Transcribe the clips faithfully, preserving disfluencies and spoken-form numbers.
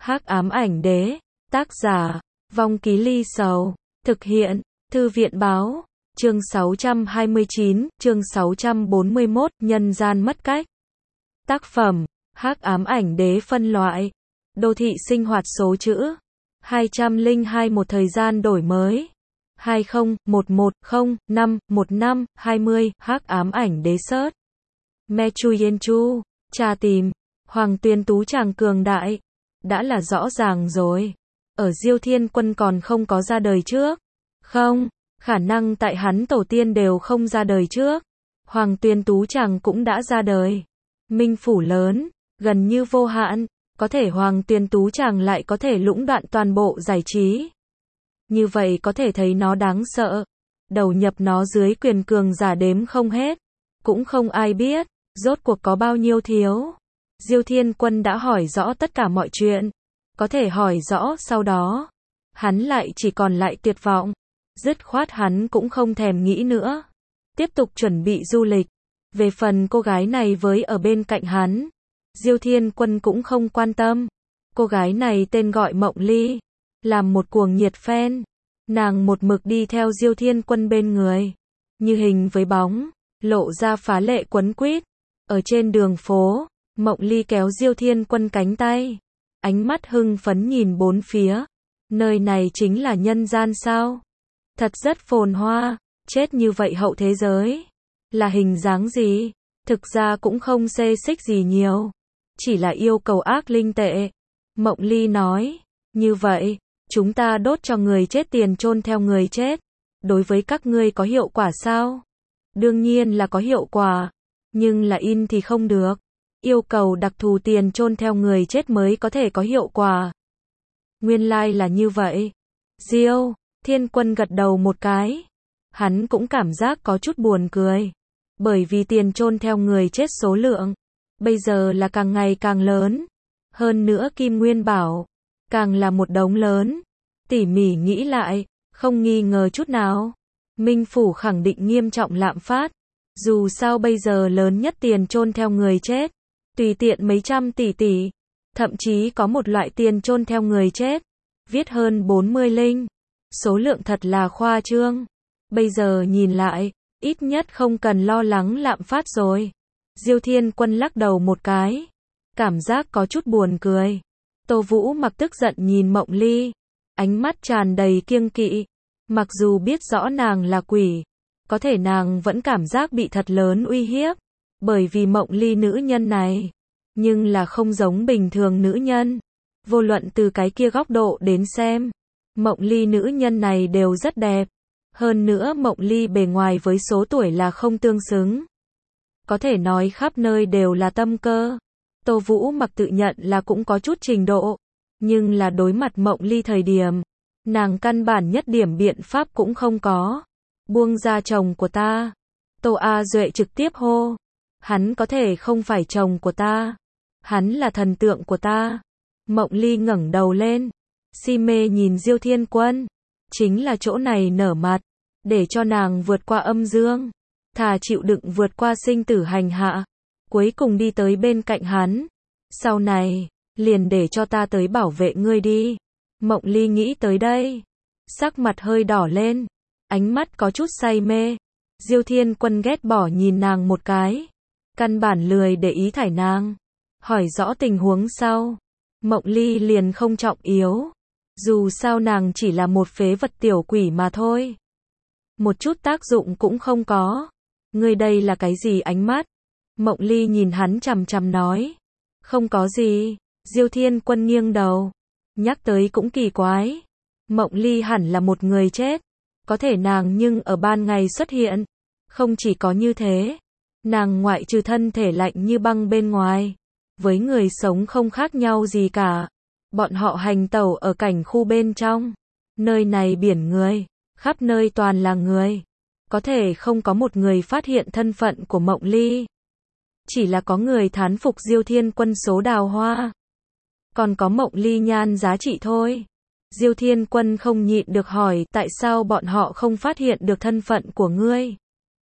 Hắc ám ảnh đế, tác giả, Vong Ký Ly Sầu, thực hiện, Thư viện báo, chương sáu trăm hai mươi chín, chương sáu trăm bốn mươi mốt, nhân gian mất cách. Tác phẩm, Hắc ám ảnh đế phân loại, đô thị sinh hoạt số chữ, hai trăm lẻ hai một thời gian đổi mới, hai không một một không năm một năm hai mươi, Hắc ám ảnh đế sớt. Me Chu Yên Chu, tra tìm, Hoàng Tuyên Tú chàng cường đại, đã là rõ ràng rồi. Ở Diêu Thiên Quân còn không có ra đời trước. Không, khả năng tại hắn tổ tiên đều không ra đời trước. Hoàng Tuyên Tú chàng cũng đã ra đời. Minh phủ lớn, gần như vô hạn, có thể Hoàng Tuyên Tú chàng lại có thể lũng đoạn toàn bộ giải trí. Như vậy có thể thấy nó đáng sợ. Đầu nhập nó dưới quyền cường giả đếm không hết. Cũng không ai biết, rốt cuộc có bao nhiêu thiếu. Diêu Thiên Quân đã hỏi rõ tất cả mọi chuyện. Có thể hỏi rõ sau đó. Hắn lại chỉ còn lại tuyệt vọng. Dứt khoát hắn cũng không thèm nghĩ nữa. Tiếp tục chuẩn bị du lịch. Về phần cô gái này với ở bên cạnh hắn, Diêu Thiên Quân cũng không quan tâm. Cô gái này tên gọi Mộng Ly. Làm một cuồng nhiệt fan. Nàng một mực đi theo Diêu Thiên Quân bên người. Như hình với bóng. Lộ ra phá lệ quấn quýt. Ở trên đường phố, Mộng Ly kéo Diêu Thiên Quân cánh tay. Ánh mắt hưng phấn nhìn bốn phía. Nơi này chính là nhân gian sao? Thật rất phồn hoa. Chết như vậy hậu thế giới. Là hình dáng gì? Thực ra cũng không xê xích gì nhiều. Chỉ là yêu cầu ác linh tệ. Mộng Ly nói. Như vậy, chúng ta đốt cho người chết tiền chôn theo người chết. Đối với các ngươi có hiệu quả sao? Đương nhiên là có hiệu quả. Nhưng là in thì không được. Yêu cầu đặc thù tiền chôn theo người chết mới có thể có hiệu quả. Nguyên lai like là như vậy. Diêu Thiên Quân gật đầu một cái. Hắn cũng cảm giác có chút buồn cười. Bởi vì tiền chôn theo người chết số lượng bây giờ là càng ngày càng lớn. Hơn nữa Kim Nguyên Bảo càng là một đống lớn. Tỉ mỉ nghĩ lại, không nghi ngờ chút nào. Minh phủ khẳng định nghiêm trọng lạm phát. Dù sao bây giờ lớn nhất tiền chôn theo người chết. Tùy tiện mấy trăm tỷ tỷ. Thậm chí có một loại tiền chôn theo người chết. Viết hơn bốn mươi linh. Số lượng thật là khoa trương. Bây giờ nhìn lại, ít nhất không cần lo lắng lạm phát rồi. Diêu Thiên Quân lắc đầu một cái. Cảm giác có chút buồn cười. Tô Vũ Mặc tức giận nhìn Mộng Ly. Ánh mắt tràn đầy kiêng kỵ. Mặc dù biết rõ nàng là quỷ. Có thể nàng vẫn cảm giác bị thật lớn uy hiếp. Bởi vì Mộng Ly nữ nhân này. Nhưng là không giống bình thường nữ nhân. Vô luận từ cái kia góc độ đến xem. Mộng Ly nữ nhân này đều rất đẹp. Hơn nữa Mộng Ly bề ngoài với số tuổi là không tương xứng. Có thể nói khắp nơi đều là tâm cơ. Tô Vũ Mặc tự nhận là cũng có chút trình độ. Nhưng là đối mặt Mộng Ly thời điểm. Nàng căn bản nhất điểm biện pháp cũng không có. Buông ra chồng của ta. Tô A Duệ trực tiếp hô. Hắn có thể không phải chồng của ta. Hắn là thần tượng của ta. Mộng Ly ngẩng đầu lên. Si mê nhìn Diêu Thiên Quân. Chính là chỗ này nở mặt. Để cho nàng vượt qua âm dương. Thà chịu đựng vượt qua sinh tử hành hạ. Cuối cùng đi tới bên cạnh hắn. Sau này, liền để cho ta tới bảo vệ ngươi đi. Mộng Ly nghĩ tới đây. Sắc mặt hơi đỏ lên. Ánh mắt có chút say mê. Diêu Thiên Quân ghét bỏ nhìn nàng một cái. Căn bản lười để ý thải nàng. Hỏi rõ tình huống sau. Mộng Ly liền không trọng yếu. Dù sao nàng chỉ là một phế vật tiểu quỷ mà thôi. Một chút tác dụng cũng không có. Ngươi đây là cái gì ánh mắt? Mộng Ly nhìn hắn chằm chằm nói. Không có gì. Diêu Thiên Quân nghiêng đầu. Nhắc tới cũng kỳ quái. Mộng Ly hẳn là một người chết. Có thể nàng nhưng ở ban ngày xuất hiện. Không chỉ có như thế. Nàng ngoại trừ thân thể lạnh như băng bên ngoài. Với người sống không khác nhau gì cả. Bọn họ hành tẩu ở cảnh khu bên trong. Nơi này biển người. Khắp nơi toàn là người. Có thể không có một người phát hiện thân phận của Mộng Ly. Chỉ là có người thán phục Diêu Thiên Quân số đào hoa. Còn có Mộng Ly nhan giá trị thôi. Diêu Thiên Quân không nhịn được hỏi tại sao bọn họ không phát hiện được thân phận của ngươi.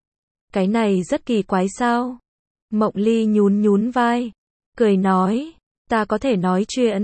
Cái này rất kỳ quái sao? Mộng Ly nhún nhún vai. Cười nói. Ta có thể nói chuyện.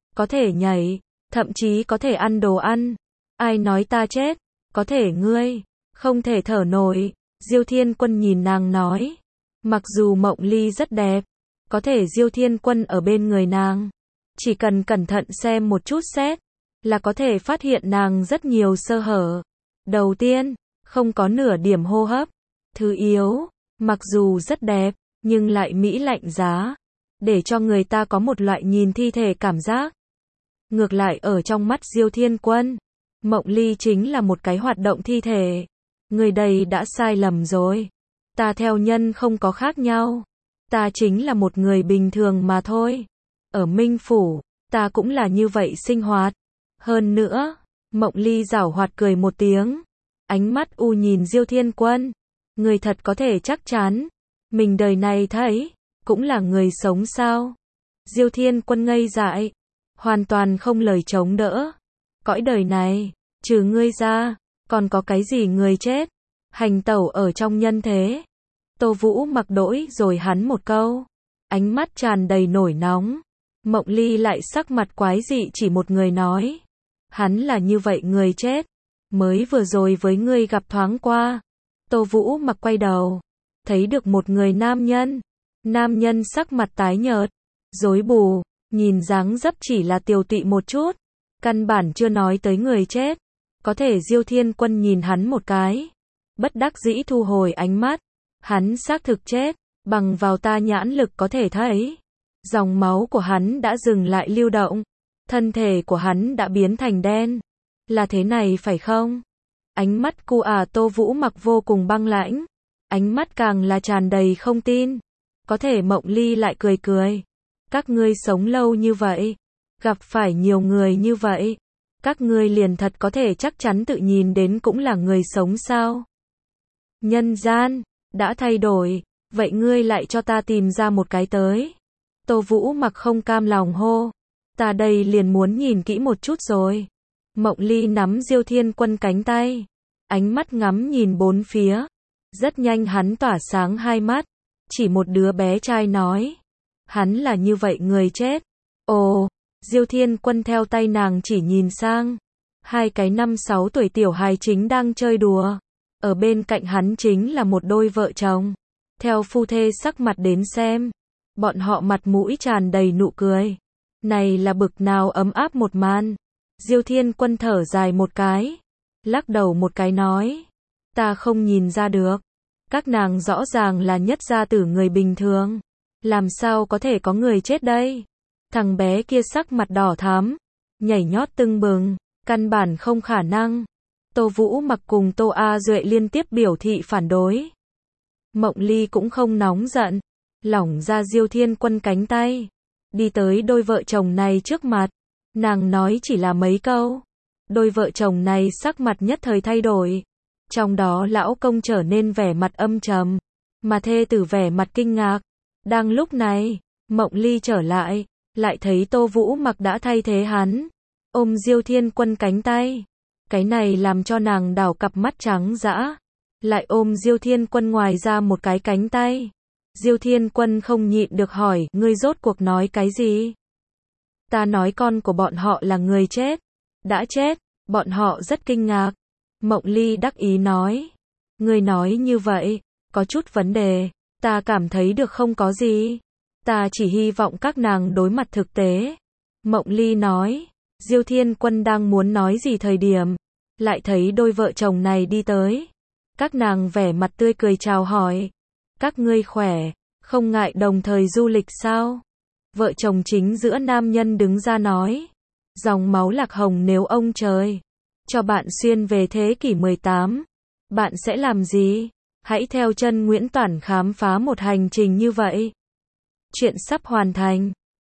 có thể nhảy, thậm chí có thể ăn đồ ăn. Ai nói ta chết? Có thể ngươi không thể thở nổi. Diêu Thiên Quân nhìn nàng nói. Mặc dù Mộng Ly rất đẹp, có thể Diêu Thiên Quân ở bên người nàng, chỉ cần cẩn thận xem một chút xét, là có thể phát hiện nàng rất nhiều sơ hở. Đầu tiên, không có nửa điểm hô hấp. Thứ yếu, mặc dù rất đẹp, nhưng lại mỹ lạnh giá, để cho người ta có một loại nhìn thi thể cảm giác. Ngược lại ở trong mắt Diêu Thiên Quân, Mộng Ly chính là một cái hoạt động thi thể. Người đây đã sai lầm rồi. Ta theo nhân không có khác nhau. Ta chính là một người bình thường mà thôi. Ở Minh Phủ, ta cũng là như vậy sinh hoạt. Hơn nữa, Mộng Ly giảo hoạt cười một tiếng. Ánh mắt u nhìn Diêu Thiên Quân. Người thật có thể chắc chắn. Mình đời này thấy, cũng là người sống sao? Diêu Thiên Quân ngây dại. Hoàn toàn không lời chống đỡ. Cõi đời này, trừ ngươi ra, còn có cái gì người chết? Hành tẩu ở trong nhân thế. Tô Vũ Mặc đỗi rồi hắn một câu. Ánh mắt tràn đầy nổi nóng. Mộng Ly lại sắc mặt quái dị chỉ một người nói. Hắn là như vậy người chết. Mới vừa rồi với ngươi gặp thoáng qua. Tô Vũ Mặc quay đầu. Thấy được một người nam nhân. Nam nhân sắc mặt tái nhợt. Rối bù. Nhìn dáng dấp chỉ là tiều tụy một chút. Căn bản chưa nói tới người chết. Có thể Diêu Thiên Quân nhìn hắn một cái. Bất đắc dĩ thu hồi ánh mắt. Hắn xác thực chết. Bằng vào ta nhãn lực có thể thấy. Dòng máu của hắn đã dừng lại lưu động. Thân thể của hắn đã biến thành đen. Là thế này phải không? Ánh mắt cu à Tô Vũ Mặc vô cùng băng lãnh. Ánh mắt càng là tràn đầy không tin. Có thể Mộng Ly lại cười cười. Các ngươi sống lâu như vậy. Gặp phải nhiều người như vậy. Các ngươi liền thật có thể chắc chắn tự nhìn đến cũng là người sống sao? Nhân gian đã thay đổi. Vậy ngươi lại cho ta tìm ra một cái tới. Tô Vũ Mặc không cam lòng hô. Ta đây liền muốn nhìn kỹ một chút rồi. Mộng Ly nắm Diêu Thiên Quân cánh tay. Ánh mắt ngắm nhìn bốn phía. Rất nhanh hắn tỏa sáng hai mắt. Chỉ một đứa bé trai nói. Hắn là như vậy người chết. Ồ, Diêu Thiên Quân theo tay nàng chỉ nhìn sang. Hai cái năm sáu tuổi tiểu hài chính đang chơi đùa. Ở bên cạnh hắn chính là một đôi vợ chồng. Theo phu thê sắc mặt đến xem. Bọn họ mặt mũi tràn đầy nụ cười. Này là bực nào ấm áp một màn. Diêu Thiên Quân thở dài một cái. Lắc đầu một cái nói. Ta không nhìn ra được. Các nàng rõ ràng là nhất gia tử người bình thường. Làm sao có thể có người chết đây? Thằng bé kia sắc mặt đỏ thắm. Nhảy nhót tưng bừng. Căn bản không khả năng. Tô Vũ Mặc cùng Tô A Duệ liên tiếp biểu thị phản đối. Mộng Ly cũng không nóng giận. Lỏng ra Diêu Thiên Quân cánh tay. Đi tới đôi vợ chồng này trước mặt. Nàng nói chỉ là mấy câu. Đôi vợ chồng này sắc mặt nhất thời thay đổi. Trong đó lão công trở nên vẻ mặt âm trầm. Mà thê tử vẻ mặt kinh ngạc. Đang lúc này, Mộng Ly trở lại. Lại thấy Tô Vũ Mặc đã thay thế hắn. Ôm Diêu Thiên Quân cánh tay. Cái này làm cho nàng đảo cặp mắt trắng dã. Lại ôm Diêu Thiên Quân ngoài ra một cái cánh tay. Diêu Thiên Quân không nhịn được hỏi, ngươi rốt cuộc nói cái gì? Ta nói con của bọn họ là người chết. Đã chết, bọn họ rất kinh ngạc. Mộng Ly đắc ý nói. Ngươi nói như vậy, có chút vấn đề. Ta cảm thấy được không có gì. Ta chỉ hy vọng các nàng đối mặt thực tế. Mộng Ly nói. Diêu Thiên Quân đang muốn nói gì thời điểm. Lại thấy đôi vợ chồng này đi tới. Các nàng vẻ mặt tươi cười chào hỏi. Các ngươi khỏe, không ngại đồng thời du lịch sao? Vợ chồng chính giữa nam nhân đứng ra nói. Dòng máu Lạc Hồng nếu ông trời cho bạn xuyên về thế kỷ mười tám, bạn sẽ làm gì? Hãy theo chân Nguyễn Toản khám phá một hành trình như vậy. Chuyện sắp hoàn thành.